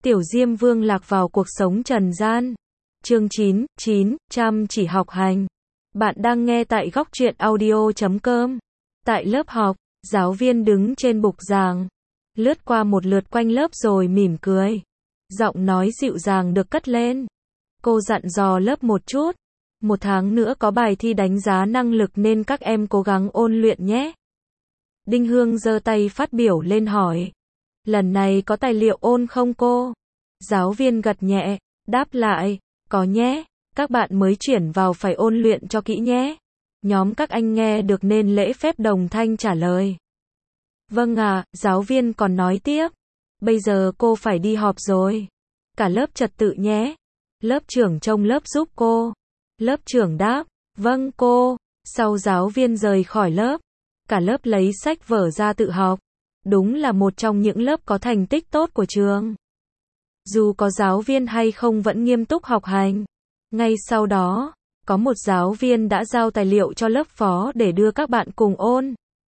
Tiểu Diêm Vương lạc vào cuộc sống trần gian. Chương 9, chăm chỉ học hành. Bạn đang nghe tại góc truyện audio.com. Tại lớp học, giáo viên đứng trên bục giảng, lướt qua một lượt quanh lớp rồi mỉm cười. Giọng nói dịu dàng được cất lên. Cô dặn dò lớp một chút. Một tháng nữa có bài thi đánh giá năng lực nên các em cố gắng ôn luyện nhé. Đinh Hương giơ tay phát biểu lên hỏi. Lần này có tài liệu ôn không cô? Giáo viên gật nhẹ, đáp lại, có nhé, các bạn mới chuyển vào phải ôn luyện cho kỹ nhé. Nhóm các anh nghe được nên lễ phép đồng thanh trả lời. Vâng ạ, giáo viên còn nói tiếp. Bây giờ cô phải đi họp rồi. Cả lớp trật tự nhé. Lớp trưởng trông lớp giúp cô. Lớp trưởng đáp, vâng cô. Sau giáo viên rời khỏi lớp, cả lớp lấy sách vở ra tự học. Đúng là một trong những lớp có thành tích tốt của trường. Dù có giáo viên hay không vẫn nghiêm túc học hành. Ngay sau đó, có một giáo viên đã giao tài liệu cho lớp phó để đưa các bạn cùng ôn.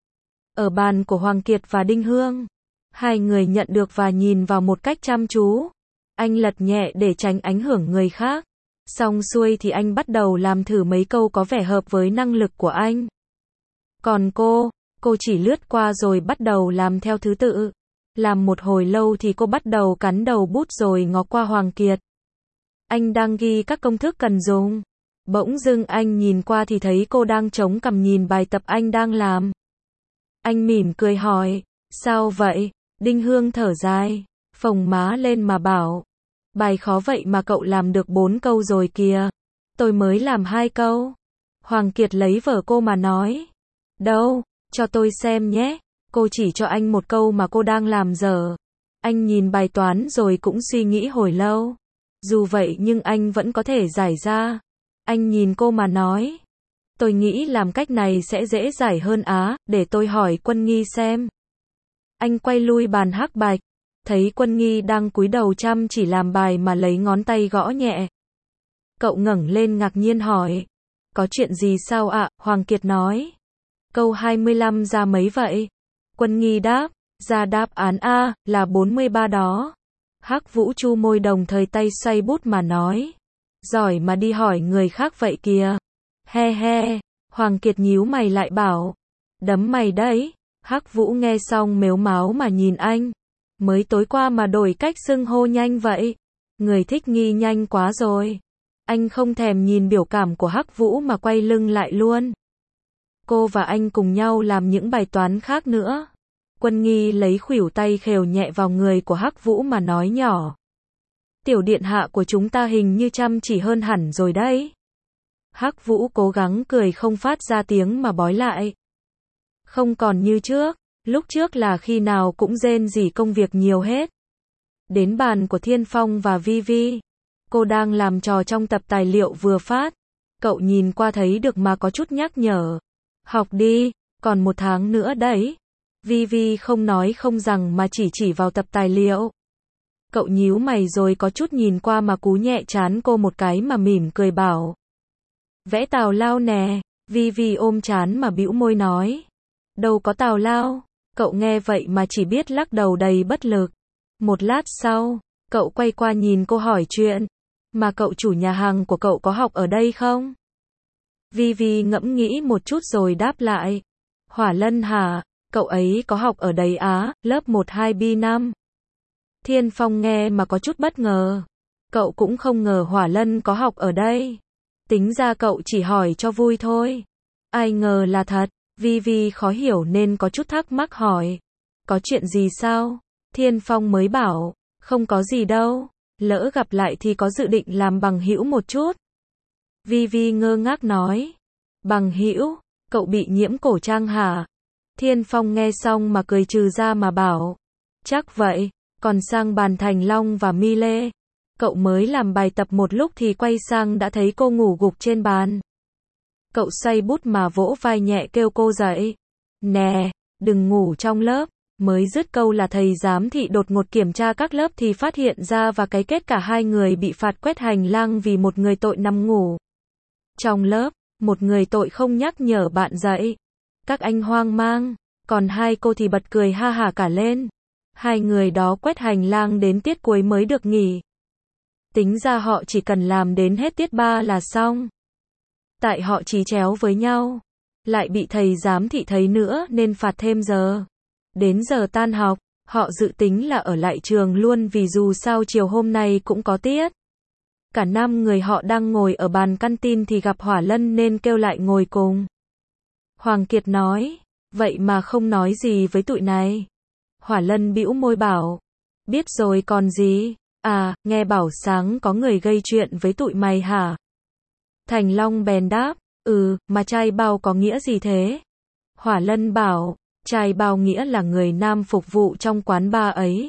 Ở bàn của Hoàng Kiệt và Đinh Hương, hai người nhận được và nhìn vào một cách chăm chú. Anh lật nhẹ để tránh ảnh hưởng người khác. Xong xuôi thì anh bắt đầu làm thử mấy câu có vẻ hợp với năng lực của anh. Còn cô chỉ lướt qua rồi bắt đầu làm theo thứ tự. Làm một hồi lâu thì cô bắt đầu cắn đầu bút rồi ngó qua Hoàng Kiệt. Anh đang ghi các công thức cần dùng. Bỗng dưng anh nhìn qua thì thấy cô đang chống cằm nhìn bài tập anh đang làm. Anh mỉm cười hỏi, sao vậy? Đinh Hương thở dài, phồng má lên mà bảo, bài khó vậy mà cậu làm được 4 câu rồi kìa. Tôi mới làm 2 câu. Hoàng Kiệt lấy vở cô mà nói, đâu, cho tôi xem nhé. Cô chỉ cho anh một câu mà cô đang làm dở. Anh nhìn bài toán rồi cũng suy nghĩ hồi lâu. Dù vậy nhưng anh vẫn có thể giải ra. Anh nhìn cô mà nói, tôi nghĩ làm cách này sẽ dễ giải hơn á, để tôi hỏi Quân Nghi xem. Anh quay lui bàn hắc bạch, thấy Quân Nghi đang cúi đầu chăm chỉ làm bài mà lấy ngón tay gõ nhẹ. Cậu ngẩng lên ngạc nhiên hỏi, có chuyện gì sao ạ? Hoàng Kiệt nói, câu 25 ra mấy vậy? Quân Nghi đáp, ra đáp án A, là 43 đó. Hắc Vũ chu môi đồng thời tay xoay bút mà nói, giỏi mà đi hỏi người khác vậy kìa. He he, Hoàng Kiệt nhíu mày lại bảo, đấm mày đấy. Hắc Vũ nghe xong mếu máo mà nhìn anh, mới tối qua mà đổi cách xưng hô nhanh vậy. Người thích nghi nhanh quá rồi. Anh không thèm nhìn biểu cảm của Hắc Vũ mà quay lưng lại luôn. Cô và anh cùng nhau làm những bài toán khác nữa. Quân Nghi lấy khuỷu tay khều nhẹ vào người của Hắc Vũ mà nói nhỏ, tiểu điện hạ của chúng ta hình như chăm chỉ hơn hẳn rồi đấy. Hắc Vũ cố gắng cười không phát ra tiếng mà bói lại. Không còn như trước, lúc trước là khi nào cũng rên rỉ công việc nhiều hết. Đến bàn của Thiên Phong và Vi Vi. Cô đang làm trò trong tập tài liệu vừa phát. Cậu nhìn qua thấy được mà có chút nhắc nhở. Học đi, còn 1 tháng nữa đấy. Vi Vi không nói không rằng mà chỉ vào tập tài liệu. Cậu nhíu mày rồi có chút nhìn qua mà cú nhẹ trán cô một cái mà mỉm cười bảo, vẽ tào lao nè. Vi Vi ôm trán mà bĩu môi nói, đâu có tào lao. Cậu nghe vậy mà chỉ biết lắc đầu đầy bất lực. Một lát sau, cậu quay qua nhìn cô hỏi chuyện, mà cậu chủ nhà hàng của cậu có học ở đây không? Vi Vi ngẫm nghĩ một chút rồi đáp lại, Hỏa Lân hả? Cậu ấy có học ở đấy á, lớp 12B5. Thiên Phong nghe mà có chút bất ngờ. Cậu cũng không ngờ Hỏa Lân có học ở đây. Tính ra cậu chỉ hỏi cho vui thôi. Ai ngờ là thật. Vi Vi khó hiểu nên có chút thắc mắc hỏi, có chuyện gì sao? Thiên Phong mới bảo, không có gì đâu. Lỡ gặp lại thì có dự định làm bằng hữu một chút. Vi Vi ngơ ngác nói, bằng hữu? Cậu bị nhiễm cổ trang hả? Thiên Phong nghe xong mà cười trừ ra mà bảo, chắc vậy. Còn sang bàn Thành Long và Mi Lê, cậu mới làm bài tập một lúc thì quay sang đã thấy cô ngủ gục trên bàn. Cậu xoay bút mà vỗ vai nhẹ kêu cô dậy. Nè, đừng ngủ trong lớp. Mới dứt câu là thầy giám thị đột ngột kiểm tra các lớp thì phát hiện ra và cái kết cả hai người bị phạt quét hành lang vì một người tội nằm ngủ trong lớp, một người tội không nhắc nhở bạn dậy. Các anh hoang mang, còn hai cô thì bật cười ha hả cả lên. Hai người đó quét hành lang đến tiết cuối mới được nghỉ. Tính ra họ chỉ cần làm đến hết tiết 3 là xong. Tại họ chí chéo với nhau, lại bị thầy giám thị thấy nữa nên phạt thêm giờ. Đến giờ tan học, họ dự tính là ở lại trường luôn vì dù sao chiều hôm nay cũng có tiết. Cả 5 người họ đang ngồi ở bàn canteen thì gặp Hỏa Lân nên kêu lại ngồi cùng. Hoàng Kiệt nói, vậy mà không nói gì với tụi này. Hỏa Lân bĩu môi bảo, biết rồi còn gì, à, nghe bảo sáng có người gây chuyện với tụi mày hả? Thành Long bèn đáp, mà trai bao có nghĩa gì thế? Hỏa Lân bảo, trai bao nghĩa là người nam phục vụ trong quán bar ấy.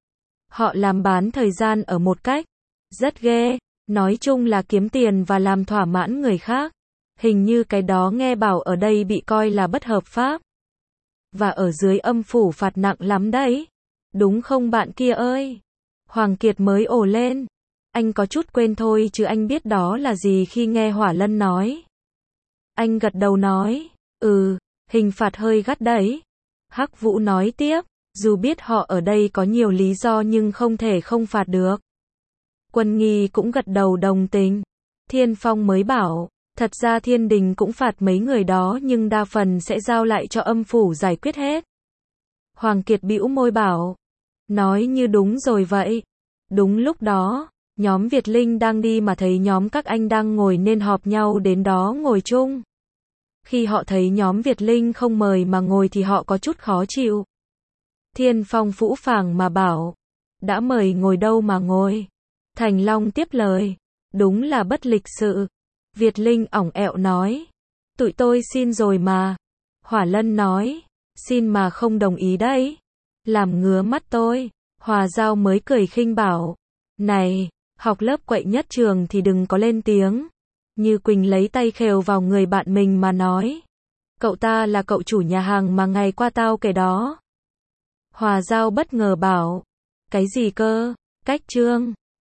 Họ làm bán thời gian ở một cách rất ghê, nói chung là kiếm tiền và làm thỏa mãn người khác. Hình như cái đó nghe bảo ở đây bị coi là bất hợp pháp. Và ở dưới âm phủ phạt nặng lắm đấy. Đúng không bạn kia ơi? Hoàng Kiệt mới ồ lên. Anh có chút quên thôi chứ anh biết đó là gì khi nghe Hỏa Lân nói. Anh gật đầu nói, hình phạt hơi gắt đấy. Hắc Vũ nói tiếp, dù biết họ ở đây có nhiều lý do nhưng không thể không phạt được. Quân Nghi cũng gật đầu đồng tình. Thiên Phong mới bảo, thật ra Thiên Đình cũng phạt mấy người đó nhưng đa phần sẽ giao lại cho âm phủ giải quyết hết. Hoàng Kiệt bĩu môi bảo, nói như đúng rồi vậy. Đúng lúc đó, nhóm Việt Linh đang đi mà thấy nhóm các anh đang ngồi nên họp nhau đến đó ngồi chung. Khi họ thấy nhóm Việt Linh không mời mà ngồi thì họ có chút khó chịu. Thiên Phong phũ phàng mà bảo, đã mời ngồi đâu mà ngồi. Thành Long tiếp lời, đúng là bất lịch sự. Việt Linh ỏng ẹo nói, tụi tôi xin rồi mà. Hỏa Lân nói, xin mà không đồng ý đấy. Làm ngứa mắt tôi. Hòa Giao mới cười khinh bảo, này, học lớp quậy nhất trường thì đừng có lên tiếng. Như Quỳnh lấy tay khều vào người bạn mình mà nói, cậu ta là cậu chủ nhà hàng mà ngày qua tao kể đó. Hòa Giao bất ngờ bảo, cái gì cơ, cách trương.